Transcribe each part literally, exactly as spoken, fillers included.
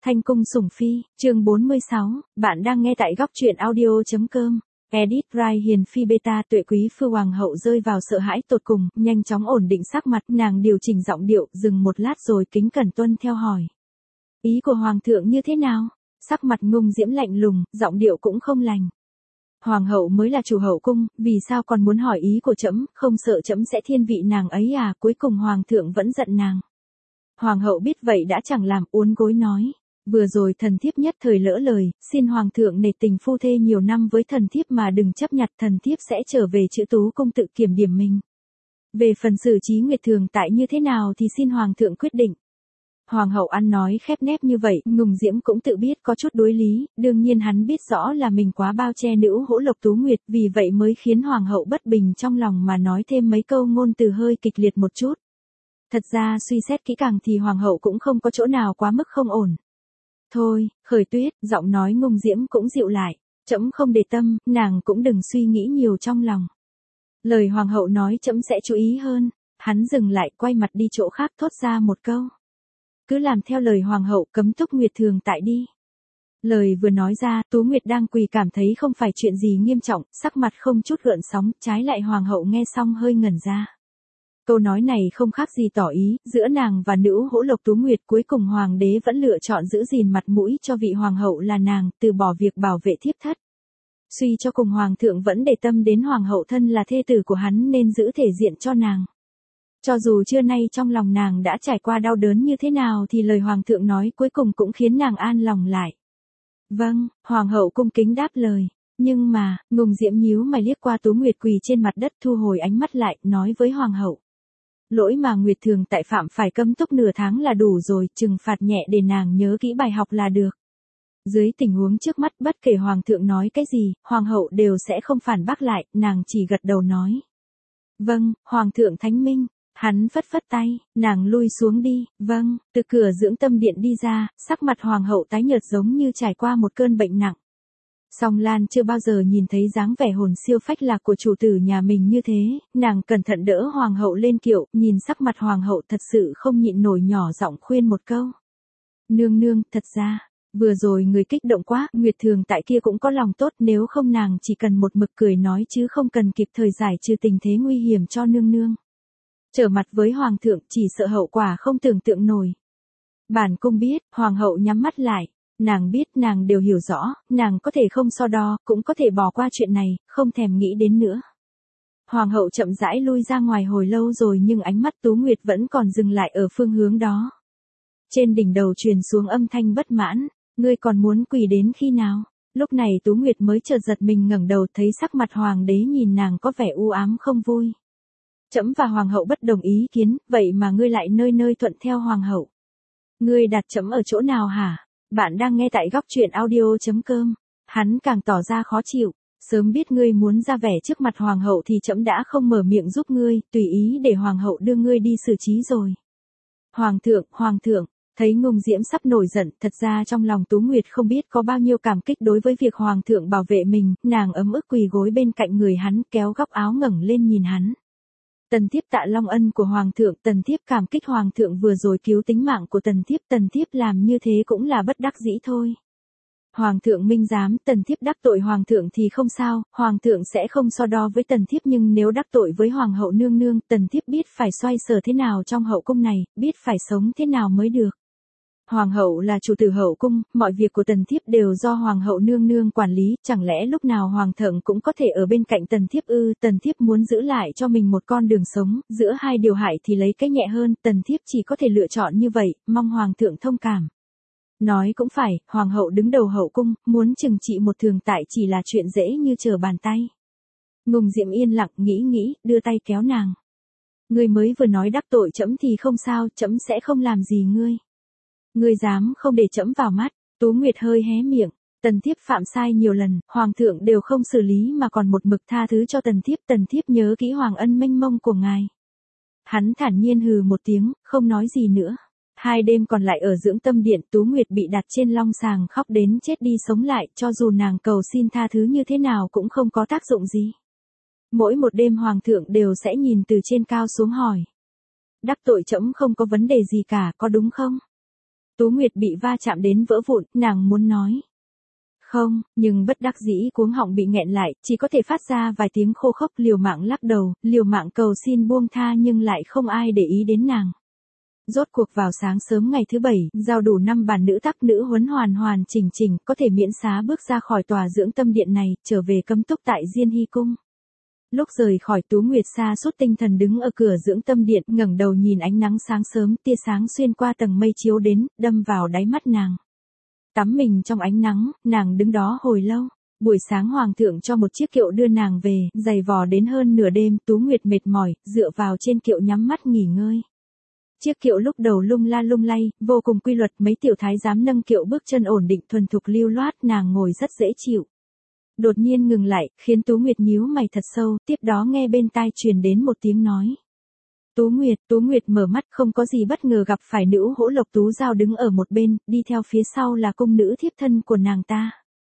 Thanh cung sủng phi, chương bốn mươi sáu, bạn đang nghe tại góc truyện audio.com. Edit Rai hiền phi beta Tuệ quý phu hoàng hậu rơi vào sợ hãi tột cùng, nhanh chóng ổn định sắc mặt, nàng điều chỉnh giọng điệu, dừng một lát rồi kính cẩn tuân theo hỏi. Ý của hoàng thượng như thế nào? Sắc mặt Ngông Diễm lạnh lùng, giọng điệu cũng không lành. Hoàng hậu mới là chủ hậu cung, vì sao còn muốn hỏi ý của trẫm, không sợ trẫm sẽ thiên vị nàng ấy à? Cuối cùng hoàng thượng vẫn giận nàng. Hoàng hậu biết vậy đã chẳng làm, uốn gối nói. Vừa rồi thần thiếp nhất thời lỡ lời, xin hoàng thượng nể tình phu thê nhiều năm với thần thiếp mà đừng chấp nhặt, thần thiếp sẽ trở về chữ tú cung tự kiểm điểm mình. Về phần xử trí Nguyệt Thường tại như thế nào thì xin hoàng thượng quyết định. Hoàng hậu ăn nói khép nép như vậy, Ngông Diễm cũng tự biết có chút đối lý, đương nhiên hắn biết rõ là mình quá bao che nữ hỗ Lộc Tú Nguyệt, vì vậy mới khiến hoàng hậu bất bình trong lòng mà nói thêm mấy câu ngôn từ hơi kịch liệt một chút. Thật ra suy xét kỹ càng thì hoàng hậu cũng không có chỗ nào quá mức không ổn. Thôi, Khởi Tuyết, giọng nói Ngông Diễm cũng dịu lại, trẫm không để tâm, nàng cũng đừng suy nghĩ nhiều trong lòng. Lời hoàng hậu nói trẫm sẽ chú ý hơn. Hắn dừng lại, quay mặt đi chỗ khác, thốt ra một câu. Cứ làm theo lời hoàng hậu, cấm túc Nguyệt Thường tại đi. Lời vừa nói ra, Tú Nguyệt đang quỳ cảm thấy không phải chuyện gì nghiêm trọng, sắc mặt không chút gợn sóng, trái lại hoàng hậu nghe xong hơi ngẩn ra. Câu nói này không khác gì tỏ ý, giữa nàng và nữ hỗ Lộc Tú Nguyệt, cuối cùng hoàng đế vẫn lựa chọn giữ gìn mặt mũi cho vị hoàng hậu là nàng, từ bỏ việc bảo vệ thiếp thất. Suy cho cùng hoàng thượng vẫn để tâm đến hoàng hậu thân là thê tử của hắn nên giữ thể diện cho nàng. Cho dù trưa nay trong lòng nàng đã trải qua đau đớn như thế nào thì lời hoàng thượng nói cuối cùng cũng khiến nàng an lòng lại. Vâng, hoàng hậu cung kính đáp lời. Nhưng mà, Ngông Diễm nhíu mày liếc qua Tú Nguyệt quỳ trên mặt đất, thu hồi ánh mắt lại, nói với hoàng hậu. Lỗi mà Nguyệt Thường tại phạm phải cấm túc nửa tháng là đủ rồi, trừng phạt nhẹ để nàng nhớ kỹ bài học là được. Dưới tình huống trước mắt, bất kể hoàng thượng nói cái gì, hoàng hậu đều sẽ không phản bác lại, nàng chỉ gật đầu nói. Vâng, hoàng thượng thánh minh. Hắn phất phất tay, nàng lui xuống đi. Vâng, từ cửa dưỡng tâm điện đi ra, sắc mặt hoàng hậu tái nhợt giống như trải qua một cơn bệnh nặng. Song Lan chưa bao giờ nhìn thấy dáng vẻ hồn siêu phách lạc của chủ tử nhà mình như thế, nàng cẩn thận đỡ hoàng hậu lên kiệu, nhìn sắc mặt hoàng hậu thật sự không nhịn nổi, nhỏ giọng khuyên một câu. Nương nương, thật ra, vừa rồi người kích động quá, Nguyệt Thường tại kia cũng có lòng tốt, nếu không nàng chỉ cần một mực cười nói chứ không cần kịp thời giải trừ tình thế nguy hiểm cho nương nương. Trở mặt với hoàng thượng chỉ sợ hậu quả không tưởng tượng nổi. Bản cung biết, hoàng hậu nhắm mắt lại. Nàng biết, nàng đều hiểu rõ, nàng có thể không so đo, cũng có thể bỏ qua chuyện này, không thèm nghĩ đến nữa. Hoàng hậu chậm rãi lui ra ngoài hồi lâu rồi nhưng ánh mắt Tú Nguyệt vẫn còn dừng lại ở phương hướng đó. Trên đỉnh đầu truyền xuống âm thanh bất mãn, ngươi còn muốn quỳ đến khi nào? Lúc này Tú Nguyệt mới chợt giật mình ngẩng đầu, thấy sắc mặt hoàng đế nhìn nàng có vẻ u ám không vui. Trẫm và hoàng hậu bất đồng ý kiến, vậy mà ngươi lại nơi nơi thuận theo hoàng hậu. Ngươi đặt trẫm ở chỗ nào hả? Bạn đang nghe tại góc truyện audio.com. Hắn càng tỏ ra khó chịu. Sớm biết ngươi muốn ra vẻ trước mặt hoàng hậu thì trẫm đã không mở miệng giúp ngươi, tùy ý để hoàng hậu đưa ngươi đi xử trí rồi. Hoàng thượng, hoàng thượng, thấy Ngông Diễm sắp nổi giận, thật ra trong lòng Tú Nguyệt không biết có bao nhiêu cảm kích đối với việc hoàng thượng bảo vệ mình, nàng ấm ức quỳ gối bên cạnh người hắn, kéo góc áo ngẩng lên nhìn hắn. Tần thiếp tạ long ân của hoàng thượng, tần thiếp cảm kích hoàng thượng vừa rồi cứu tính mạng của tần thiếp, tần thiếp làm như thế cũng là bất đắc dĩ thôi. Hoàng thượng minh giám, tần thiếp đắc tội hoàng thượng thì không sao, hoàng thượng sẽ không so đo với tần thiếp, nhưng nếu đắc tội với hoàng hậu nương nương, tần thiếp biết phải xoay sở thế nào trong hậu cung này, biết phải sống thế nào mới được. Hoàng hậu là chủ tử hậu cung, mọi việc của tần thiếp đều do hoàng hậu nương nương quản lý, chẳng lẽ lúc nào hoàng thượng cũng có thể ở bên cạnh tần thiếp ư? Tần thiếp muốn giữ lại cho mình một con đường sống, giữa hai điều hại thì lấy cái nhẹ hơn, tần thiếp chỉ có thể lựa chọn như vậy, mong hoàng thượng thông cảm. Nói cũng phải, hoàng hậu đứng đầu hậu cung, muốn trừng trị một thường tại chỉ là chuyện dễ như trở bàn tay. Ngông Diễm yên lặng nghĩ nghĩ, đưa tay kéo nàng. Ngươi mới vừa nói đắc tội trẫm thì không sao, trẫm sẽ không làm gì ngươi. Ngươi dám không để trẫm vào mắt? Tú Nguyệt hơi hé miệng. Tần thiếp phạm sai nhiều lần, hoàng thượng đều không xử lý mà còn một mực tha thứ cho tần thiếp, tần thiếp nhớ kỹ hoàng ân mênh mông của ngài. Hắn thản nhiên hừ một tiếng, không nói gì nữa. Hai đêm còn lại ở dưỡng tâm điện, Tú Nguyệt bị đặt trên long sàng khóc đến chết đi sống lại, cho dù nàng cầu xin tha thứ như thế nào cũng không có tác dụng gì. Mỗi một đêm hoàng thượng đều sẽ nhìn từ trên cao xuống hỏi. Đắc tội trẫm không có vấn đề gì cả, có đúng không? Tú Nguyệt bị va chạm đến vỡ vụn, nàng muốn nói không, nhưng bất đắc dĩ cuống họng bị nghẹn lại, chỉ có thể phát ra vài tiếng khô khốc, liều mạng lắc đầu, liều mạng cầu xin buông tha nhưng lại không ai để ý đến nàng. Rốt cuộc vào sáng sớm ngày thứ bảy, giao đủ năm bản nữ tác nữ huấn hoàn hoàn chỉnh chỉnh, có thể miễn xá bước ra khỏi tòa dưỡng tâm điện này, trở về cấm túc tại Diên Hy Cung. Lúc rời khỏi, Tú Nguyệt sa sút tinh thần đứng ở cửa dưỡng tâm điện, ngẩng đầu nhìn ánh nắng sáng sớm, tia sáng xuyên qua tầng mây chiếu đến, đâm vào đáy mắt nàng. Tắm mình trong ánh nắng, nàng đứng đó hồi lâu. Buổi sáng hoàng thượng cho một chiếc kiệu đưa nàng về, giày vò đến hơn nửa đêm, Tú Nguyệt mệt mỏi, dựa vào trên kiệu nhắm mắt nghỉ ngơi. Chiếc kiệu lúc đầu lung la lung lay, vô cùng quy luật, mấy tiểu thái giám nâng kiệu bước chân ổn định thuần thục lưu loát, nàng ngồi rất dễ chịu. Đột nhiên ngừng lại, khiến Tú Nguyệt nhíu mày thật sâu, tiếp đó nghe bên tai truyền đến một tiếng nói. Tú Nguyệt, Tú Nguyệt mở mắt, không có gì bất ngờ gặp phải nữ hỗ Lộc Tú Giao đứng ở một bên, đi theo phía sau là cung nữ thiếp thân của nàng ta.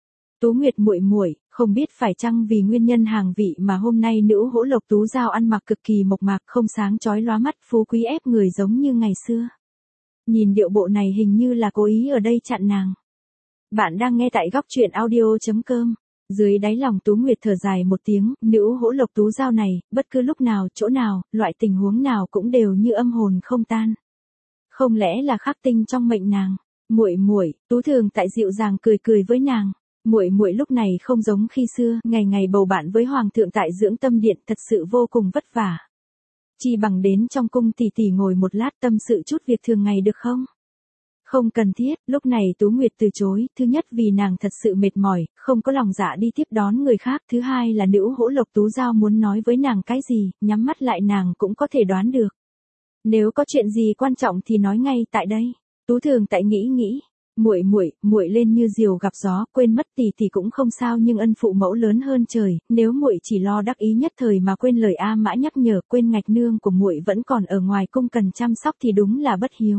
Tú Nguyệt muội muội, không biết phải chăng vì nguyên nhân hàng vị mà hôm nay nữ hỗ Lộc Tú Giao ăn mặc cực kỳ mộc mạc, không sáng chói lóa mắt, phú quý ép người giống như ngày xưa. Nhìn điệu bộ này hình như là cố ý ở đây chặn nàng. Bạn đang nghe tại góc truyện audio chấm com. Dưới đáy lòng Tú Nguyệt thở dài một tiếng, nữ hỗ Lộc Tú Giao này, bất cứ lúc nào, chỗ nào, loại tình huống nào cũng đều như âm hồn không tan. Không lẽ là khắc tinh trong mệnh nàng? Muội muội, Tú Thường tại dịu dàng cười cười với nàng. Muội muội lúc này không giống khi xưa, ngày ngày bầu bạn với hoàng thượng tại dưỡng tâm điện, thật sự vô cùng vất vả. Chi bằng đến trong cung tỷ tỷ ngồi một lát tâm sự chút việc thường ngày được không? Không cần thiết, lúc này Tú Nguyệt từ chối, thứ nhất vì nàng thật sự mệt mỏi, không có lòng dạ đi tiếp đón người khác, thứ hai là nữ hỗ Lộc Tú Giao muốn nói với nàng cái gì, nhắm mắt lại nàng cũng có thể đoán được. Nếu có chuyện gì quan trọng thì nói ngay tại đây. Tú Thường tại nghĩ nghĩ, muội muội, muội lên như diều gặp gió, quên mất tỷ tỷ cũng không sao, nhưng ân phụ mẫu lớn hơn trời, nếu muội chỉ lo đắc ý nhất thời mà quên lời A Mã nhắc nhở, quên ngạch nương của muội vẫn còn ở ngoài cung cần chăm sóc thì đúng là bất hiếu.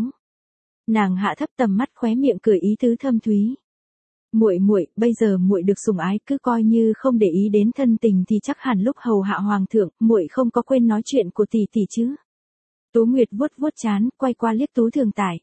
Nàng hạ thấp tầm mắt, khóe miệng cười ý tứ thâm thúy. Muội muội, bây giờ muội được sủng ái, cứ coi như không để ý đến thân tình thì chắc hẳn lúc hầu hạ hoàng thượng, muội không có quên nói chuyện của tỷ tỷ chứ? Tú Nguyệt vuốt vuốt trán, quay qua liếc Tú Thường Tại.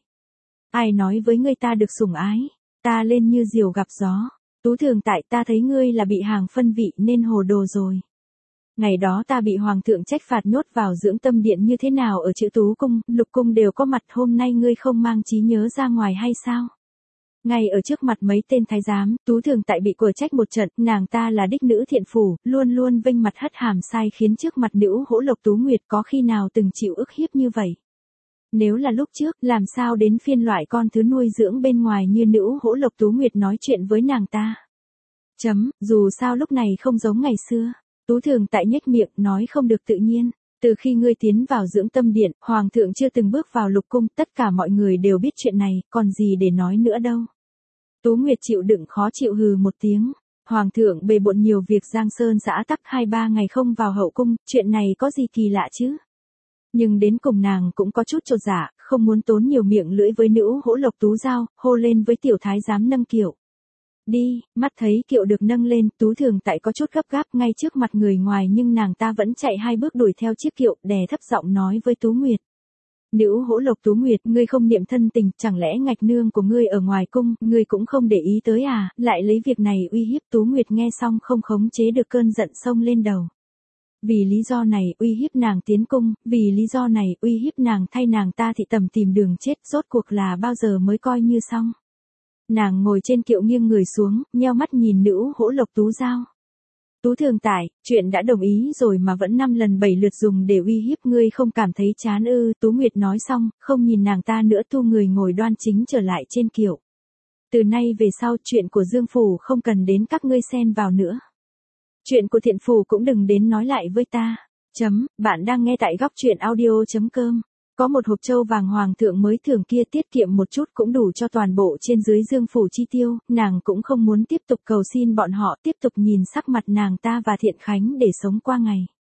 Ai nói với ngươi ta được sủng ái? Ta lên như diều gặp gió. Tú Thường Tại, ta thấy ngươi là bị hàng phân vị nên hồ đồ rồi. Ngày đó ta bị hoàng thượng trách phạt nhốt vào dưỡng tâm điện như thế nào ở Chữ Tú Cung, Lục Cung đều có mặt, hôm nay ngươi không mang trí nhớ ra ngoài hay sao? Ngay ở trước mặt mấy tên thái giám, Tú Thường Tại bị quở trách một trận, nàng ta là đích nữ thiện phủ, luôn luôn vênh mặt hất hàm sai, khiến trước mặt nữ hỗ Lộc Tú Nguyệt có khi nào từng chịu ức hiếp như vậy. Nếu là lúc trước, làm sao đến phiên loại con thứ nuôi dưỡng bên ngoài như nữ hỗ Lộc Tú Nguyệt nói chuyện với nàng ta. Chấm, dù sao lúc này không giống ngày xưa. Tú Thường Tại nhếch miệng, nói không được tự nhiên. Từ khi ngươi tiến vào dưỡng tâm điện, hoàng thượng chưa từng bước vào lục cung, tất cả mọi người đều biết chuyện này, còn gì để nói nữa đâu. Tú Nguyệt chịu đựng khó chịu hừ một tiếng. Hoàng thượng bề bộn nhiều việc, giang sơn xã tắc, hai ba ngày không vào hậu cung, chuyện này có gì kỳ lạ chứ? Nhưng đến cùng nàng cũng có chút chột dạ, không muốn tốn nhiều miệng lưỡi với nữ hỗ Lộc Tú Giao, hô lên với tiểu thái giám nâng kiệu. Đi, mắt thấy kiệu được nâng lên, Tú Thường Tại có chút gấp gáp ngay trước mặt người ngoài, nhưng nàng ta vẫn chạy hai bước đuổi theo chiếc kiệu, đè thấp giọng nói với Tú Nguyệt. Nữ hỗ Lộc Tú Nguyệt, ngươi không niệm thân tình, chẳng lẽ ngạch nương của ngươi ở ngoài cung, ngươi cũng không để ý tới à, lại lấy việc này uy hiếp. Tú Nguyệt nghe xong không khống chế được cơn giận xông lên đầu. Vì lý do này, uy hiếp nàng tiến cung, vì lý do này, uy hiếp nàng thay nàng ta thị tầm tìm đường chết, rốt cuộc là bao giờ mới coi như xong. Nàng ngồi trên kiệu nghiêng người xuống, nheo mắt nhìn nữ hỗ Lộc Tú Giao. Tú Thường Tại, chuyện đã đồng ý rồi mà vẫn năm lần bảy lượt dùng để uy hiếp ngươi, không cảm thấy chán ư? Tú Nguyệt nói xong, không nhìn nàng ta nữa, thu người ngồi đoan chính trở lại trên kiệu. Từ nay về sau, chuyện của Dương Phủ không cần đến các ngươi xen vào nữa. Chuyện của Thiện Phủ cũng đừng đến nói lại với ta. Chấm, bạn đang nghe tại góc truyện audio chấm com. Có một hộp châu vàng hoàng thượng mới thưởng kia, tiết kiệm một chút cũng đủ cho toàn bộ trên dưới Dương Phủ chi tiêu, nàng cũng không muốn tiếp tục cầu xin bọn họ tiếp tục nhìn sắc mặt nàng ta và Thiện Khánh để sống qua ngày.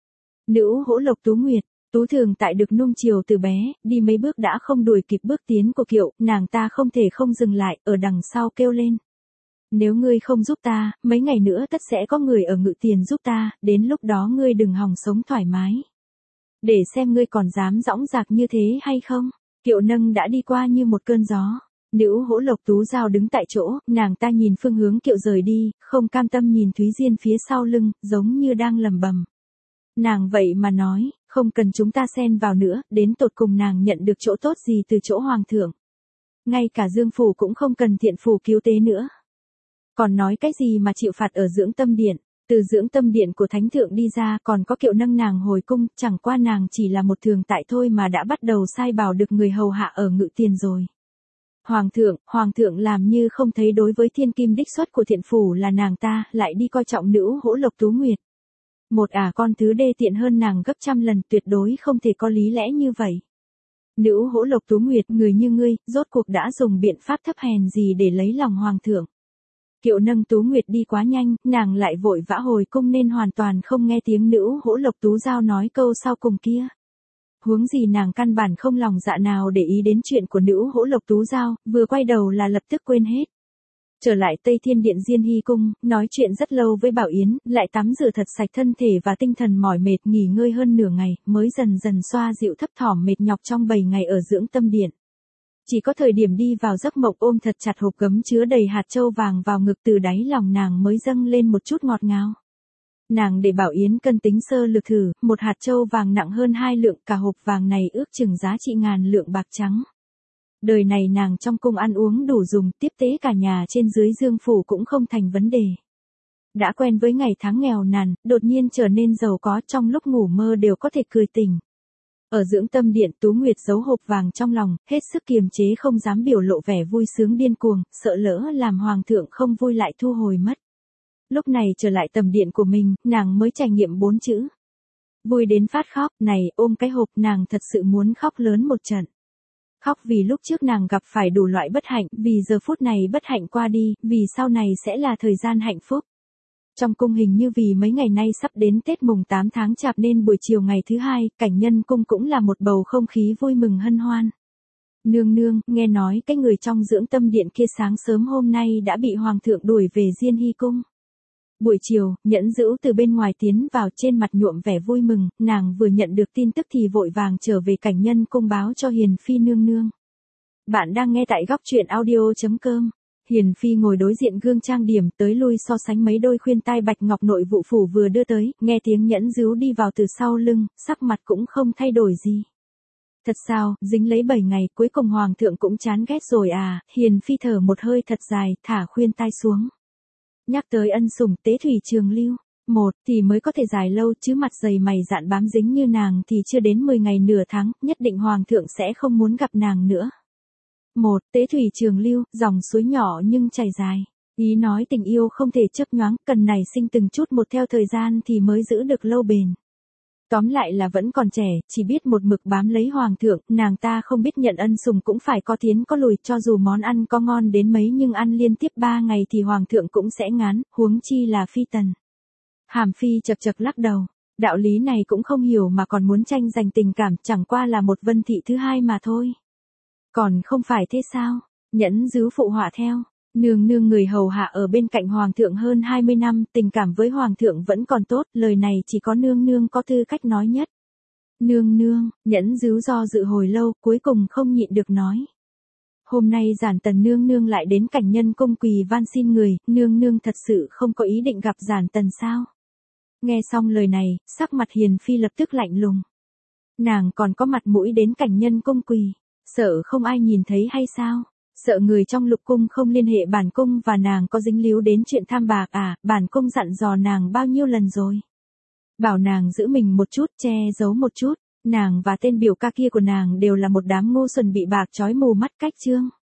Nữ hỗ Lộc Tú Nguyệt, Tú Thường Tại được nuông chiều từ bé, đi mấy bước đã không đuổi kịp bước tiến của kiệu, nàng ta không thể không dừng lại, ở đằng sau kêu lên. Nếu ngươi không giúp ta, mấy ngày nữa tất sẽ có người ở Ngự Tiền giúp ta, đến lúc đó ngươi đừng hòng sống thoải mái. Để xem ngươi còn dám dõng dạc như thế hay không. Kiệu nâng đã đi qua như một cơn gió. Nữ Hỗ Lộc Tú Giao đứng tại chỗ, nàng ta nhìn phương hướng kiệu rời đi, không cam tâm nhìn Thúy Diên phía sau lưng, giống như đang lầm bầm. Nàng vậy mà nói, không cần chúng ta xen vào nữa, đến tột cùng nàng nhận được chỗ tốt gì từ chỗ hoàng thượng. Ngay cả Dương Phủ cũng không cần thiện phủ cứu tế nữa. Còn nói cái gì mà chịu phạt ở dưỡng tâm điện, từ dưỡng tâm điện của thánh thượng đi ra còn có kiệu nâng nàng hồi cung, chẳng qua nàng chỉ là một thường tại thôi mà đã bắt đầu sai bảo được người hầu hạ ở Ngự Tiền rồi. Hoàng thượng, hoàng thượng làm như không thấy đối với thiên kim đích xuất của thiện phủ là nàng ta, lại đi coi trọng nữ Hỗ Lộc Tú Nguyệt. Một ả con thứ đê tiện hơn nàng gấp trăm lần, tuyệt đối không thể có lý lẽ như vậy. Nữ Hỗ Lộc Tú Nguyệt, người như ngươi, rốt cuộc đã dùng biện pháp thấp hèn gì để lấy lòng hoàng thượng. Kiệu nâng Tú Nguyệt đi quá nhanh, nàng lại vội vã hồi cung nên hoàn toàn không nghe tiếng nữ Hỗ Lộc Tú Giao nói câu sau cùng kia. Huống gì nàng căn bản không lòng dạ nào để ý đến chuyện của nữ Hỗ Lộc Tú Giao, vừa quay đầu là lập tức quên hết. Trở lại Tây Thiên Điện Diên Hy Cung, nói chuyện rất lâu với Bảo Yến, lại tắm rửa thật sạch thân thể và tinh thần mỏi mệt, nghỉ ngơi hơn nửa ngày, mới dần dần xoa dịu thấp thỏm mệt nhọc trong bảy ngày ở dưỡng tâm điện. Chỉ có thời điểm đi vào giấc mộng ôm thật chặt hộp gấm chứa đầy hạt châu vàng vào ngực, từ đáy lòng nàng mới dâng lên một chút ngọt ngào. Nàng để Bảo Yến cân tính sơ lược thử, một hạt châu vàng nặng hơn hai lượng, cả hộp vàng này ước chừng giá trị ngàn lượng bạc trắng. Đời này nàng trong cung ăn uống đủ dùng, tiếp tế cả nhà trên dưới Dương Phủ cũng không thành vấn đề. Đã quen với ngày tháng nghèo nàn, đột nhiên trở nên giàu có, trong lúc ngủ mơ đều có thể cười tỉnh. Ở dưỡng tâm điện, Tú Nguyệt giấu hộp vàng trong lòng, hết sức kiềm chế không dám biểu lộ vẻ vui sướng điên cuồng, sợ lỡ làm hoàng thượng không vui lại thu hồi mất. Lúc này trở lại tầm điện của mình, nàng mới trải nghiệm bốn chữ. Vui đến phát khóc, này, ôm cái hộp nàng thật sự muốn khóc lớn một trận. Khóc vì lúc trước nàng gặp phải đủ loại bất hạnh, vì giờ phút này bất hạnh qua đi, vì sau này sẽ là thời gian hạnh phúc. Trong cung hình như vì mấy ngày nay sắp đến Tết mùng tám tháng Chạp nên buổi chiều ngày thứ hai, Cảnh Nhân Cung cũng là một bầu không khí vui mừng hân hoan. Nương nương, nghe nói cái người trong dưỡng tâm điện kia sáng sớm hôm nay đã bị hoàng thượng đuổi về Diên Hy Cung. Buổi chiều, Nhẫn Dữ từ bên ngoài tiến vào, trên mặt nhuộm vẻ vui mừng, nàng vừa nhận được tin tức thì vội vàng trở về Cảnh Nhân Cung báo cho Hiền Phi nương nương. Bạn đang nghe tại góc truyện audio chấm com. Hiền Phi ngồi đối diện gương trang điểm, tới lui so sánh mấy đôi khuyên tai bạch ngọc nội vụ phủ vừa đưa tới, nghe tiếng Nhẫn Dữ đi vào từ sau lưng, sắc mặt cũng không thay đổi gì. Thật sao, dính lấy bảy ngày, cuối cùng hoàng thượng cũng chán ghét rồi à? Hiền Phi thở một hơi thật dài, thả khuyên tai xuống. Nhắc tới ân sủng Tế Thủy Trường Lưu, một thì mới có thể dài lâu, chứ mặt dày mày dạn bám dính như nàng thì chưa đến mười ngày nửa tháng, nhất định hoàng thượng sẽ không muốn gặp nàng nữa. Một, Tế Thủy Trường Lưu, dòng suối nhỏ nhưng chảy dài. Ý nói tình yêu không thể chớp nhoáng, cần nảy sinh từng chút một theo thời gian thì mới giữ được lâu bền. Tóm lại là vẫn còn trẻ, chỉ biết một mực bám lấy hoàng thượng, nàng ta không biết nhận ân sủng cũng phải có tiến có lùi, cho dù món ăn có ngon đến mấy nhưng ăn liên tiếp ba ngày thì hoàng thượng cũng sẽ ngán, huống chi là phi tần. Hàm Phi chật chật lắc đầu, đạo lý này cũng không hiểu mà còn muốn tranh giành tình cảm, chẳng qua là một Vân thị thứ hai mà thôi. Còn không phải thế sao? Nhẫn Dữ phụ họa theo. Nương nương người hầu hạ ở bên cạnh hoàng thượng hơn hai mươi năm, tình cảm với hoàng thượng vẫn còn tốt, lời này chỉ có nương nương có tư cách nói nhất. Nương nương, Nhẫn Dữ do dự hồi lâu, cuối cùng không nhịn được nói. Hôm nay Giản Tần nương nương lại đến Cảnh Nhân Cung quỳ van xin người, nương nương thật sự không có ý định gặp Giản Tần sao? Nghe xong lời này, sắc mặt Hiền Phi lập tức lạnh lùng. Nàng còn có mặt mũi đến Cảnh Nhân Cung quỳ, sợ không ai nhìn thấy hay sao? Sợ người trong lục cung không liên hệ bản cung và nàng có dính líu đến chuyện tham bạc à? Bản cung dặn dò nàng bao nhiêu lần rồi? Bảo nàng giữ mình một chút, che giấu một chút, nàng và tên biểu ca kia của nàng đều là một đám ngu xuẩn bị bạc trói mù mắt cách chương.